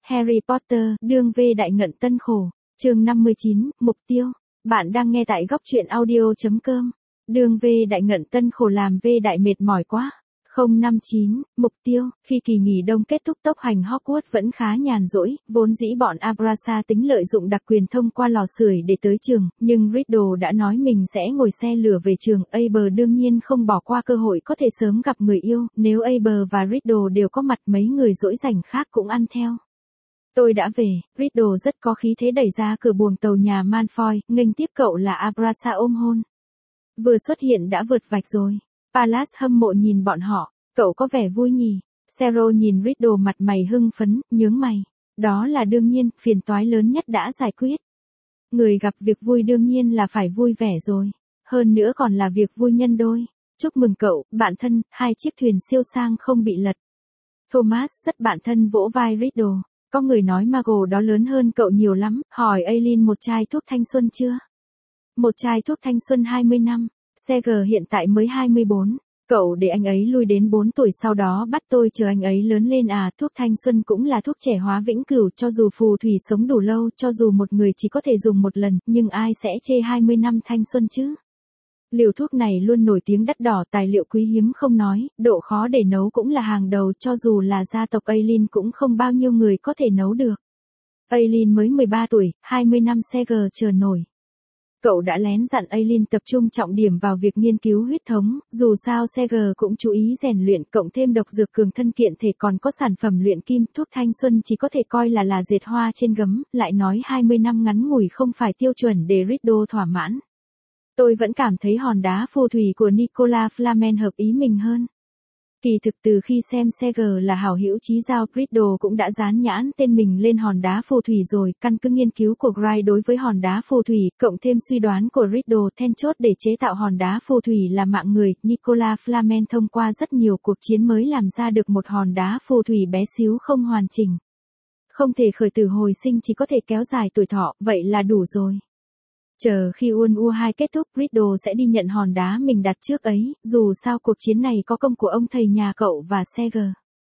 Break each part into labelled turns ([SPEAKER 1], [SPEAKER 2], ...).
[SPEAKER 1] Harry Potter, đường về đại ngận tân khổ. Chương 59, mục tiêu. Bạn đang nghe tại góc truyện audio.com. Đường về đại ngận tân khổ làm về đại mệt mỏi quá. 059, mục tiêu. Khi kỳ nghỉ đông kết thúc tốc hành Hogwarts vẫn khá nhàn rỗi, vốn dĩ bọn Abrasa tính lợi dụng đặc quyền thông qua lò sưởi để tới trường, nhưng Riddle đã nói mình sẽ ngồi xe lửa về trường. Aber đương nhiên không bỏ qua cơ hội có thể sớm gặp người yêu, nếu Aber và Riddle đều có mặt mấy người dỗi rảnh khác cũng ăn theo. Tôi đã về, Riddle rất có khí thế đẩy ra cửa buồng tàu nhà Malfoy, nghênh tiếp cậu là Abrasa ôm hôn. Vừa xuất hiện đã vượt vạch rồi. Pallas hâm mộ nhìn bọn họ, cậu có vẻ vui nhỉ. Sero nhìn Riddle mặt mày hưng phấn, nhướng mày. Đó là đương nhiên, phiền toái lớn nhất đã giải quyết. Người gặp việc vui đương nhiên là phải vui vẻ rồi. Hơn nữa còn là việc vui nhân đôi. Chúc mừng cậu, bạn thân, 2 chiếc thuyền siêu sang không bị lật. Thomas rất bạn thân vỗ vai Riddle. Có người nói Mago đó lớn hơn cậu nhiều lắm, hỏi Aileen một chai thuốc thanh xuân chưa? Một chai thuốc thanh xuân 20 năm. Seger hiện tại mới 24. Cậu để anh ấy lui đến 4 tuổi sau đó bắt tôi chờ anh ấy lớn lên à. Thuốc thanh xuân cũng là thuốc trẻ hóa vĩnh cửu, cho dù phù thủy sống đủ lâu, cho dù một người chỉ có thể dùng một lần, nhưng ai sẽ chê 20 năm thanh xuân chứ? Liều thuốc này luôn nổi tiếng đắt đỏ, tài liệu quý hiếm không nói, độ khó để nấu cũng là hàng đầu, cho dù là gia tộc Aileen cũng không bao nhiêu người có thể nấu được. Aileen mới 13 tuổi, 20 năm Seger chờ nổi. Cậu đã lén dặn Aileen tập trung trọng điểm vào việc nghiên cứu huyết thống, dù sao Seger cũng chú ý rèn luyện, cộng thêm độc dược cường thân kiện thể còn có sản phẩm luyện kim, thuốc thanh xuân chỉ có thể coi là dệt hoa trên gấm, lại nói 20 năm ngắn ngủi không phải tiêu chuẩn để Riddle thỏa mãn. Tôi vẫn cảm thấy hòn đá phù thủy của Nicolas Flamel hợp ý mình hơn. Kỳ thực từ khi xem Seger là hảo hữu chí giao, Riddle cũng đã dán nhãn tên mình lên hòn đá phù thủy rồi. Căn cứ nghiên cứu của Gray đối với hòn đá phù thủy, cộng thêm suy đoán của Riddle, then chốt để chế tạo hòn đá phù thủy là mạng người. Nicolas Flamel thông qua rất nhiều cuộc chiến mới làm ra được một hòn đá phù thủy bé xíu không hoàn chỉnh. Không thể khởi tử hồi sinh, chỉ có thể kéo dài tuổi thọ, vậy là đủ rồi. Chờ khi U2 kết thúc, Riddle sẽ đi nhận hòn đá mình đặt trước ấy, dù sao cuộc chiến này có công của ông thầy nhà cậu và Seger.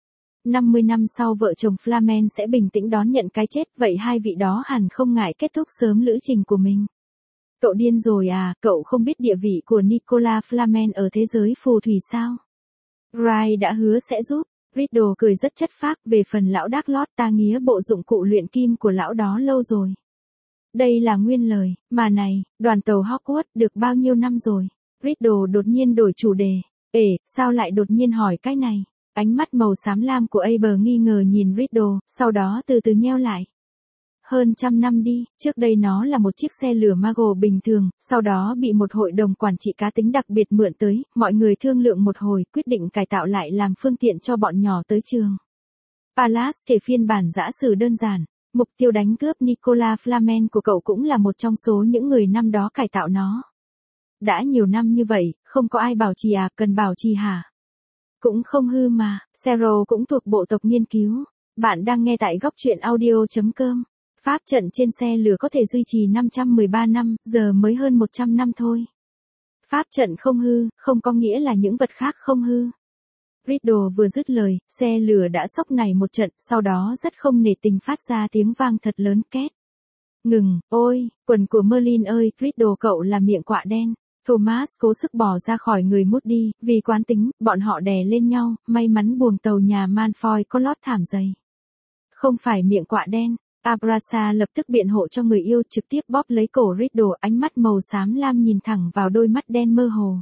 [SPEAKER 1] 50 năm sau vợ chồng Flamel sẽ bình tĩnh đón nhận cái chết, vậy hai vị đó hẳn không ngại kết thúc sớm lữ trình của mình. Cậu điên rồi à, cậu không biết địa vị của Nicolas Flamel ở thế giới phù thủy sao? Gray đã hứa sẽ giúp. Riddle cười rất chất phác, về phần lão Darklord ta nghía bộ dụng cụ luyện kim của lão đó lâu rồi. Đây là nguyên lời, mà này, đoàn tàu Hogwarts được bao nhiêu năm rồi? Riddle đột nhiên đổi chủ đề. Sao lại đột nhiên hỏi cái này? Ánh mắt màu xám lam của Aber nghi ngờ nhìn Riddle, sau đó từ từ nheo lại. Hơn 100 năm đi, trước đây nó là một chiếc xe lửa Mago bình thường, sau đó bị một hội đồng quản trị cá tính đặc biệt mượn tới, mọi người thương lượng một hồi, quyết định cải tạo lại làm phương tiện cho bọn nhỏ tới trường. Pallas kể phiên bản giã sử đơn giản. Mục tiêu đánh cướp Nicolas Flamel của cậu cũng là một trong số những người năm đó cải tạo nó. Đã nhiều năm như vậy, không có ai bảo trì à, cần bảo trì hả? Cũng không hư mà, Sero cũng thuộc bộ tộc nghiên cứu. Bạn đang nghe tại góc truyện audio.com. Pháp trận trên xe lửa có thể duy trì 513 năm, giờ mới hơn 100 năm thôi. Pháp trận không hư, không có nghĩa là những vật khác không hư. Riddle vừa dứt lời, xe lửa đã sốc nảy một trận, sau đó rất không nể tình phát ra tiếng vang thật lớn két. Ngừng, ôi, quần của Merlin ơi, Riddle cậu là miệng quạ đen. Thomas cố sức bỏ ra khỏi người Moody, vì quán tính, bọn họ đè lên nhau, may mắn buồng tàu nhà Malfoy có lót thảm dày. Không phải miệng quạ đen. Abrasa lập tức biện hộ cho người yêu, trực tiếp bóp lấy cổ Riddle, ánh mắt màu xám lam nhìn thẳng vào đôi mắt đen mơ hồ.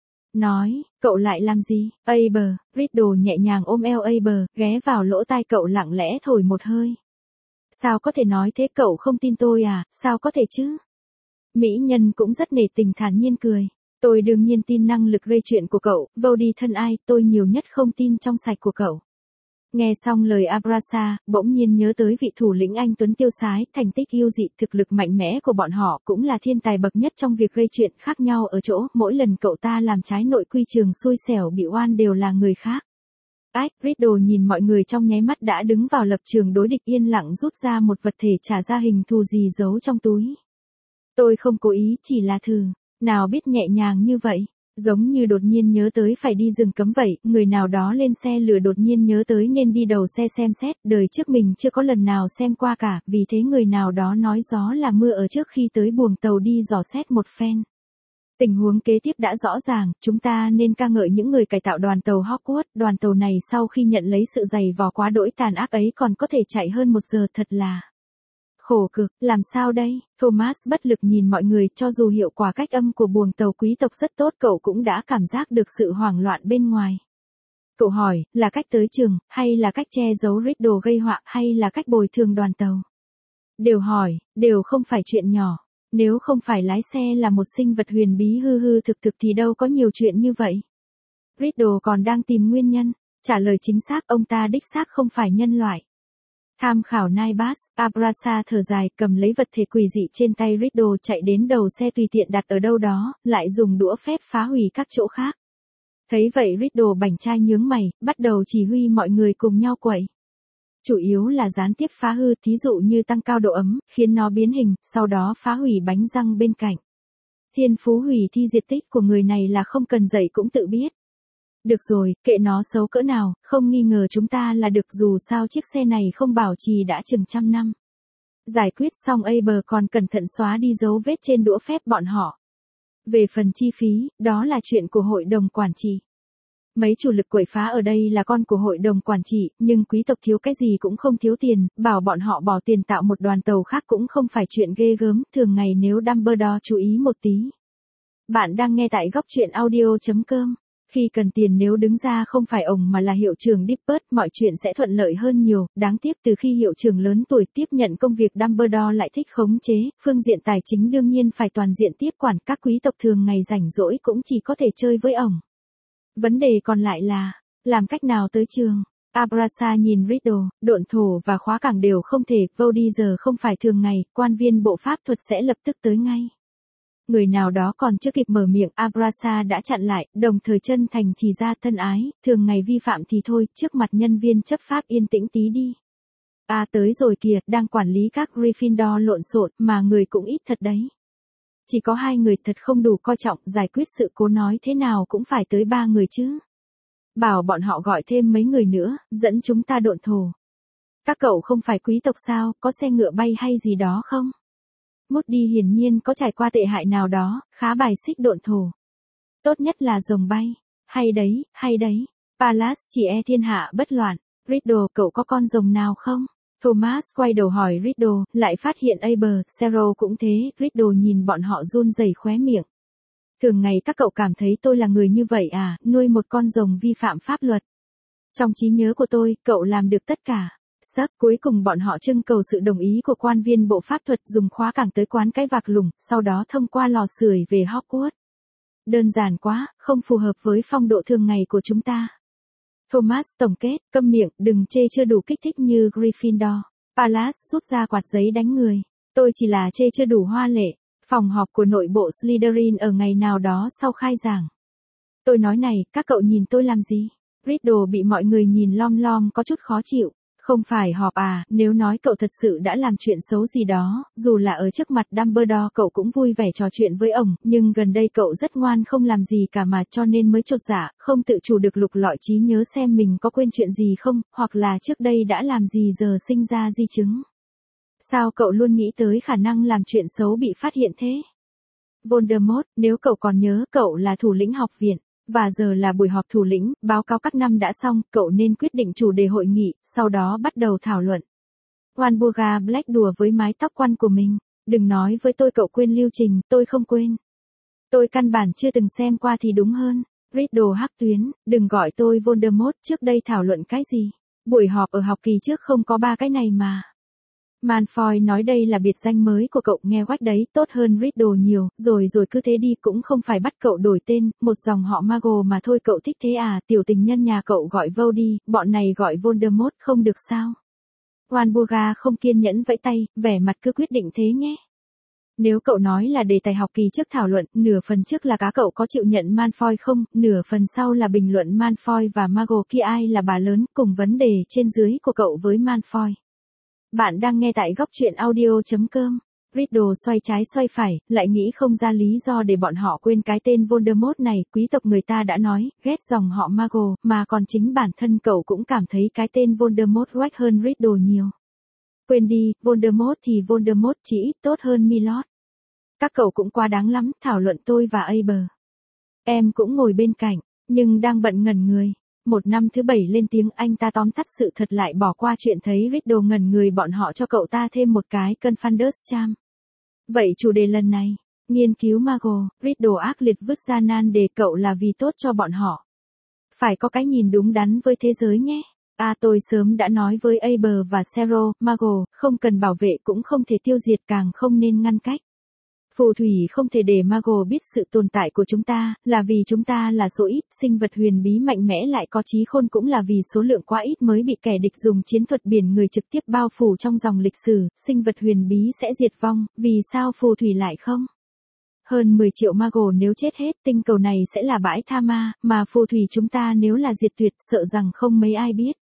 [SPEAKER 1] Nói, cậu lại làm gì? Aber, Riddle nhẹ nhàng ôm eo Aber, ghé vào lỗ tai cậu lặng lẽ thổi một hơi. Sao có thể nói thế, cậu không tin tôi à, sao có thể chứ? Mỹ nhân cũng rất nể tình thản nhiên cười. Tôi đương nhiên tin năng lực gây chuyện của cậu, vô đi thân ai, tôi nhiều nhất không tin trong sạch của cậu. Nghe xong lời Abrasa, bỗng nhiên nhớ tới vị thủ lĩnh anh Tuấn tiêu sái, thành tích yêu dị, thực lực mạnh mẽ của bọn họ cũng là thiên tài bậc nhất trong việc gây chuyện, khác nhau ở chỗ, mỗi lần cậu ta làm trái nội quy trường xui xẻo bị oan đều là người khác. Riddle nhìn mọi người trong nháy mắt đã đứng vào lập trường đối địch, yên lặng rút ra một vật thể trả ra hình thù gì giấu trong túi. Tôi không cố ý, chỉ là thử, nào biết nhẹ nhàng như vậy. Giống như đột nhiên nhớ tới phải đi rừng cấm vậy, người nào đó lên xe lửa đột nhiên nhớ tới nên đi đầu xe xem xét, đời trước mình chưa có lần nào xem qua cả, vì thế người nào đó nói gió là mưa ở trước khi tới buồng tàu đi dò xét một phen. Tình huống kế tiếp đã rõ ràng, chúng ta nên ca ngợi những người cải tạo đoàn tàu Hogwarts, đoàn tàu này sau khi nhận lấy sự dày vò quá đỗi tàn ác ấy còn có thể chạy hơn 1 giờ, thật là khổ cực, làm sao đây? Thomas bất lực nhìn mọi người, cho dù hiệu quả cách âm của buồng tàu quý tộc rất tốt, cậu cũng đã cảm giác được sự hoảng loạn bên ngoài. Cậu hỏi, là cách tới trường, hay là cách che giấu Riddle gây họa, hay là cách bồi thường đoàn tàu? Đều hỏi, đều không phải chuyện nhỏ. Nếu không phải lái xe là một sinh vật huyền bí hư hư thực thực thì đâu có nhiều chuyện như vậy. Riddle còn đang tìm nguyên nhân. Trả lời chính xác, ông ta đích xác không phải nhân loại. Tham khảo Naibas, Abrasa thở dài, cầm lấy vật thể quỷ dị trên tay Riddle chạy đến đầu xe tùy tiện đặt ở đâu đó, lại dùng đũa phép phá hủy các chỗ khác. Thấy vậy Riddle bảnh trai nhướng mày, bắt đầu chỉ huy mọi người cùng nhau quậy. Chủ yếu là gián tiếp phá hư, thí dụ như tăng cao độ ấm, khiến nó biến hình, sau đó phá hủy bánh răng bên cạnh. Thiên phú hủy thi diệt tích của người này là không cần dạy cũng tự biết. Được rồi, kệ nó xấu cỡ nào, không nghi ngờ chúng ta là được, dù sao chiếc xe này không bảo trì đã chừng 100 năm. Giải quyết xong Aber còn cẩn thận xóa đi dấu vết trên đũa phép bọn họ. Về phần chi phí, đó là chuyện của hội đồng quản trị. Mấy chủ lực quậy phá ở đây là con của hội đồng quản trị, nhưng quý tộc thiếu cái gì cũng không thiếu tiền, bảo bọn họ bỏ tiền tạo một đoàn tàu khác cũng không phải chuyện ghê gớm, thường ngày nếu Dumbledore chú ý một tí. Bạn đang nghe tại góc truyện audio.com. Khi cần tiền nếu đứng ra không phải ông mà là hiệu trưởng Dippet, mọi chuyện sẽ thuận lợi hơn nhiều, đáng tiếc từ khi hiệu trưởng lớn tuổi tiếp nhận công việc Dumbledore lại thích khống chế, phương diện tài chính đương nhiên phải toàn diện tiếp quản, các quý tộc thường ngày rảnh rỗi cũng chỉ có thể chơi với ổng. Vấn đề còn lại là, làm cách nào tới trường? Abrasa nhìn Riddle, độn thổ và khóa cảng đều không thể, vô đi giờ không phải thường ngày, quan viên bộ pháp thuật sẽ lập tức tới ngay. Người nào đó còn chưa kịp mở miệng, Abrasa đã chặn lại, đồng thời chân thành chỉ ra, thân ái, thường ngày vi phạm thì thôi, trước mặt nhân viên chấp pháp yên tĩnh tí đi. Tới rồi kìa, đang quản lý các Gryffindor lộn xộn, mà người cũng ít thật đấy. Chỉ có 2 người thật không đủ coi trọng, giải quyết sự cố nói thế nào cũng phải tới 3 người chứ. Bảo bọn họ gọi thêm mấy người nữa, dẫn chúng ta độn thổ. Các cậu không phải quý tộc sao, có xe ngựa bay hay gì đó không? Moody hiển nhiên có trải qua tệ hại nào đó, khá bài xích độn thổ. Tốt nhất là rồng bay. Hay đấy, hay đấy. Pallas chỉ e thiên hạ bất loạn. Riddle, cậu có con rồng nào không? Thomas quay đầu hỏi Riddle, lại phát hiện Aber, Cero cũng thế, Riddle nhìn bọn họ run rẩy khóe miệng. Thường ngày các cậu cảm thấy tôi là người như vậy à, nuôi một con rồng vi phạm pháp luật. Trong trí nhớ của tôi, cậu làm được tất cả. Cuối cùng bọn họ trưng cầu sự đồng ý của quan viên bộ pháp thuật, dùng khóa cảng tới quán cái vạc lủng, sau đó thông qua lò sưởi về Hogwarts. Đơn giản quá, không phù hợp với phong độ thường ngày của chúng ta. Thomas tổng kết, câm miệng, đừng chê chưa đủ kích thích như Gryffindor. Pallas rút ra quạt giấy đánh người. Tôi chỉ là chê chưa đủ hoa lệ. Phòng họp của nội bộ Slytherin ở ngày nào đó sau khai giảng. Tôi nói này, các cậu nhìn tôi làm gì? Riddle bị mọi người nhìn lom lom có chút khó chịu. Không phải họp à, nếu nói cậu thật sự đã làm chuyện xấu gì đó, dù là ở trước mặt Dumbledore cậu cũng vui vẻ trò chuyện với ổng, nhưng gần đây cậu rất ngoan không làm gì cả mà cho nên mới chột dạ, không tự chủ được lục lọi trí nhớ xem mình có quên chuyện gì không, hoặc là trước đây đã làm gì giờ sinh ra di chứng. Sao cậu luôn nghĩ tới khả năng làm chuyện xấu bị phát hiện thế? Voldemort, nếu cậu còn nhớ, cậu là thủ lĩnh học viện. Và giờ là buổi họp thủ lĩnh, báo cáo các năm đã xong, cậu nên quyết định chủ đề hội nghị, sau đó bắt đầu thảo luận. Walburga Black đùa với mái tóc quăn của mình. Đừng nói với tôi cậu quên lưu trình, tôi không quên. Tôi căn bản chưa từng xem qua thì đúng hơn. Riddle hắc tuyến, đừng gọi tôi Voldemort, trước đây thảo luận cái gì? Buổi họp ở học kỳ trước không có 3 cái này mà. Malfoy nói đây là biệt danh mới của cậu, nghe quách đấy, tốt hơn Riddle nhiều, rồi cứ thế đi, cũng không phải bắt cậu đổi tên, một dòng họ Mago mà thôi, cậu thích thế à, tiểu tình nhân nhà cậu gọi Vô đi, bọn này gọi Voldemort không được sao? Walburga không kiên nhẫn vẫy tay, vẻ mặt cứ quyết định thế nhé. Nếu cậu nói là đề tài học kỳ trước thảo luận, nửa phần trước là cá cậu có chịu nhận Malfoy không, nửa phần sau là bình luận Malfoy và Mago kia ai là bà lớn, cùng vấn đề trên dưới của cậu với Malfoy. Bạn đang nghe tại góc truyện audio.com. Riddle xoay trái xoay phải, lại nghĩ không ra lý do để bọn họ quên cái tên Voldemort này, quý tộc người ta đã nói, ghét dòng họ Muggle, mà còn chính bản thân cậu cũng cảm thấy cái tên Voldemort quách hơn Riddle nhiều. Quên đi, Voldemort thì Voldemort chỉ ít tốt hơn Milord. Các cậu cũng quá đáng lắm, thảo luận tôi và Aber. Em cũng ngồi bên cạnh, nhưng đang bận ngẩn người. Một năm thứ 7 lên tiếng, anh ta tóm tắt sự thật lại, bỏ qua chuyện thấy Riddle ngẩn người, bọn họ cho cậu ta thêm một cái Confunders Charm. Vậy chủ đề lần này, nghiên cứu Muggle, Riddle ác liệt vứt ra nan đề, cậu là vì tốt cho bọn họ. Phải có cái nhìn đúng đắn với thế giới nhé. Tôi sớm đã nói với Aber và Zero, Muggle không cần bảo vệ, cũng không thể tiêu diệt, càng không nên ngăn cách. Phù thủy không thể để Muggle biết sự tồn tại của chúng ta, là vì chúng ta là số ít, sinh vật huyền bí mạnh mẽ lại có trí khôn cũng là vì số lượng quá ít mới bị kẻ địch dùng chiến thuật biển người trực tiếp bao phủ trong dòng lịch sử, sinh vật huyền bí sẽ diệt vong, vì sao phù thủy lại không? Hơn 10 triệu Muggle nếu chết hết, tinh cầu này sẽ là bãi tha ma, mà phù thủy chúng ta nếu là diệt tuyệt, sợ rằng không mấy ai biết.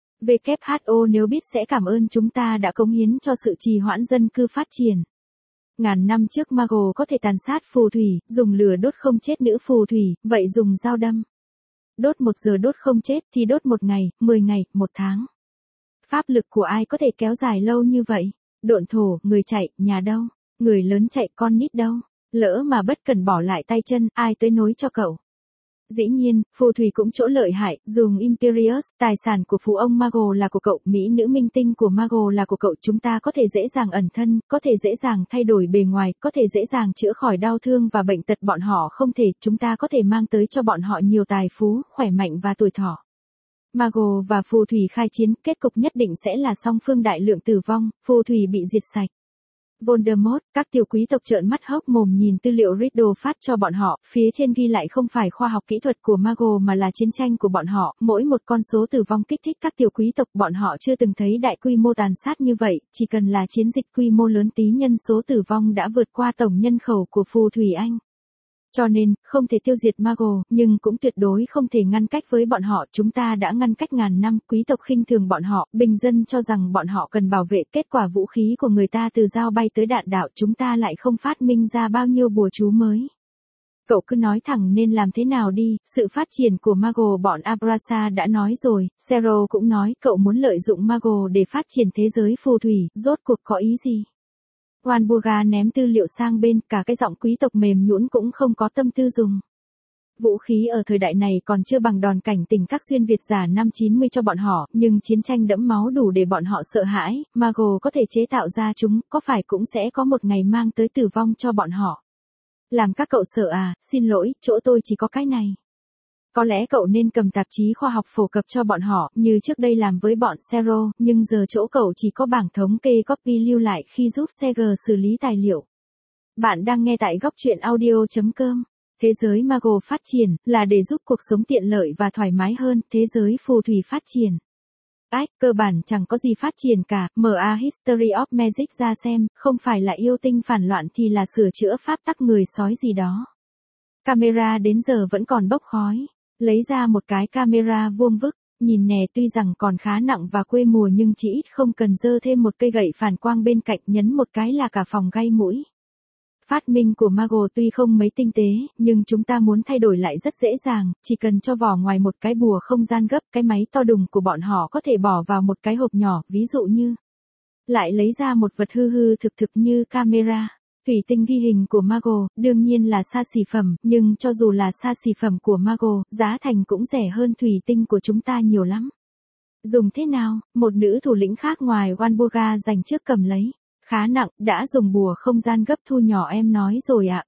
[SPEAKER 1] WHO nếu biết sẽ cảm ơn chúng ta đã cống hiến cho sự trì hoãn dân cư phát triển. Ngàn năm trước Muggle có thể tàn sát phù thủy, dùng lửa đốt không chết nữ phù thủy, vậy dùng dao đâm. Đốt 1 giờ đốt không chết thì đốt 1 ngày, 10 ngày, 1 tháng. Pháp lực của ai có thể kéo dài lâu như vậy? Độn thổ, người chạy, nhà đâu? Người lớn chạy, con nít đâu? Lỡ mà bất cần bỏ lại tay chân, ai tới nối cho cậu? Dĩ nhiên, phù thủy cũng chỗ lợi hại, dùng Imperius, tài sản của phú ông Muggle là của cậu, mỹ nữ minh tinh của Muggle là của cậu, chúng ta có thể dễ dàng ẩn thân, có thể dễ dàng thay đổi bề ngoài, có thể dễ dàng chữa khỏi đau thương và bệnh tật, bọn họ không thể, chúng ta có thể mang tới cho bọn họ nhiều tài phú, khỏe mạnh và tuổi thọ. Muggle và phù thủy khai chiến, kết cục nhất định sẽ là song phương đại lượng tử vong, phù thủy bị diệt sạch. Voldemort, các tiểu quý tộc trợn mắt hốc mồm nhìn tư liệu Riddle phát cho bọn họ, phía trên ghi lại không phải khoa học kỹ thuật của Muggle mà là chiến tranh của bọn họ, mỗi một con số tử vong kích thích các tiểu quý tộc, bọn họ chưa từng thấy đại quy mô tàn sát như vậy, chỉ cần là chiến dịch quy mô lớn tí nhân số tử vong đã vượt qua tổng nhân khẩu của phù thủy Anh. Cho nên, không thể tiêu diệt Muggle, nhưng cũng tuyệt đối không thể ngăn cách với bọn họ, chúng ta đã ngăn cách ngàn năm, quý tộc khinh thường bọn họ, bình dân cho rằng bọn họ cần bảo vệ, kết quả vũ khí của người ta từ dao bay tới đạn đạo, chúng ta lại không phát minh ra bao nhiêu bùa chú mới. Cậu cứ nói thẳng nên làm thế nào đi, sự phát triển của Muggle bọn Abrasa đã nói rồi, Zero cũng nói, cậu muốn lợi dụng Muggle để phát triển thế giới phù thủy, rốt cuộc có ý gì? Walburga ném tư liệu sang bên, cả cái giọng quý tộc mềm nhũn cũng không có tâm tư dùng. Vũ khí ở thời đại này còn chưa bằng đòn cảnh tỉnh các xuyên Việt giả năm 90 cho bọn họ, nhưng chiến tranh đẫm máu đủ để bọn họ sợ hãi, Muggle có thể chế tạo ra chúng, có phải cũng sẽ có một ngày mang tới tử vong cho bọn họ. Làm các cậu sợ à, xin lỗi, chỗ tôi chỉ có cái này. Có lẽ cậu nên cầm tạp chí khoa học phổ cập cho bọn họ, như trước đây làm với bọn Zero, nhưng giờ chỗ cậu chỉ có bảng thống kê copy lưu lại khi giúp Seger xử lý tài liệu. Bạn đang nghe tại góc truyện audio.com. Thế giới Muggle phát triển, là để giúp cuộc sống tiện lợi và thoải mái hơn, thế giới phù thủy phát triển. Cơ bản chẳng có gì phát triển cả, MA History of Magic ra xem, không phải là yêu tinh phản loạn thì là sửa chữa pháp tắc người sói gì đó. Camera đến giờ vẫn còn bốc khói. Lấy ra một cái camera vuông vức, nhìn nè, tuy rằng còn khá nặng và quê mùa nhưng chỉ ít không cần dơ thêm một cây gậy phản quang bên cạnh, nhấn một cái là cả phòng gai mũi. Phát minh của Muggle tuy không mấy tinh tế, nhưng chúng ta muốn thay đổi lại rất dễ dàng, chỉ cần cho vỏ ngoài một cái bùa không gian gấp, cái máy to đùng của bọn họ có thể bỏ vào một cái hộp nhỏ, ví dụ như. Lại lấy ra một vật hư hư thực thực như camera. Thủy tinh ghi hình của Muggle, đương nhiên là xa xỉ phẩm, nhưng cho dù là xa xỉ phẩm của Muggle, giá thành cũng rẻ hơn thủy tinh của chúng ta nhiều lắm. Dùng thế nào? Một nữ thủ lĩnh khác ngoài Walburga dành trước cầm lấy. Khá nặng, đã dùng bùa không gian gấp thu nhỏ, em nói rồi à,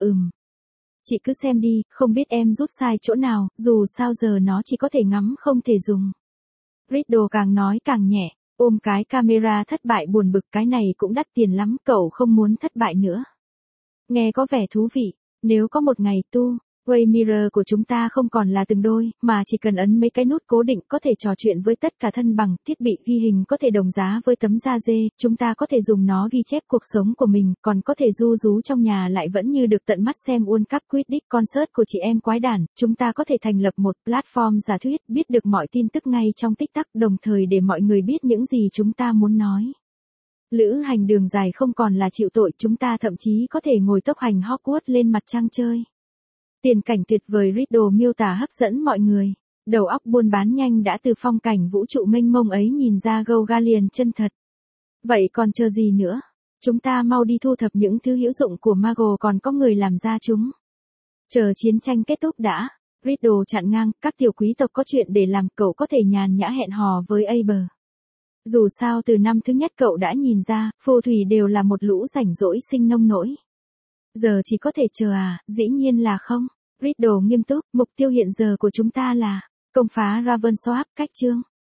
[SPEAKER 1] Chị cứ xem đi, không biết em rút sai chỗ nào, dù sao giờ nó chỉ có thể ngắm không thể dùng. Riddle càng nói càng nhẹ, ôm cái camera thất bại buồn bực, cái này cũng đắt tiền lắm, cậu không muốn thất bại nữa. Nghe có vẻ thú vị, nếu có một ngày Waymirror của chúng ta không còn là từng đôi, mà chỉ cần ấn mấy cái nút cố định có thể trò chuyện với tất cả thân bằng, thiết bị ghi hình có thể đồng giá với tấm da dê, chúng ta có thể dùng nó ghi chép cuộc sống của mình, còn có thể ru rú trong nhà lại vẫn như được tận mắt xem World Cup Quidditch concert của chị em quái đản, chúng ta có thể thành lập một platform giả thuyết, biết được mọi tin tức ngay trong tích tắc, đồng thời để mọi người biết những gì chúng ta muốn nói. Lữ hành đường dài không còn là chịu tội, chúng ta thậm chí có thể ngồi tốc hành Hogwarts lên mặt trăng chơi. Tiền cảnh tuyệt vời Riddle miêu tả hấp dẫn mọi người. Đầu óc buôn bán nhanh đã từ phong cảnh vũ trụ mênh mông ấy nhìn ra Gogalion chân thật. Vậy còn chờ gì nữa? Chúng ta mau đi thu thập những thứ hữu dụng của Muggle còn có người làm ra chúng. Chờ chiến tranh kết thúc đã. Riddle chặn ngang, các tiểu quý tộc có chuyện để làm, cậu có thể nhàn nhã hẹn hò với Aber. Dù sao từ năm thứ nhất cậu đã nhìn ra, phù thủy đều là một lũ rảnh rỗi sinh nông nỗi. Giờ chỉ có thể chờ à, dĩ nhiên là không. Riddle nghiêm túc, mục tiêu hiện giờ của chúng ta là công phá Ravensworth, cách chương.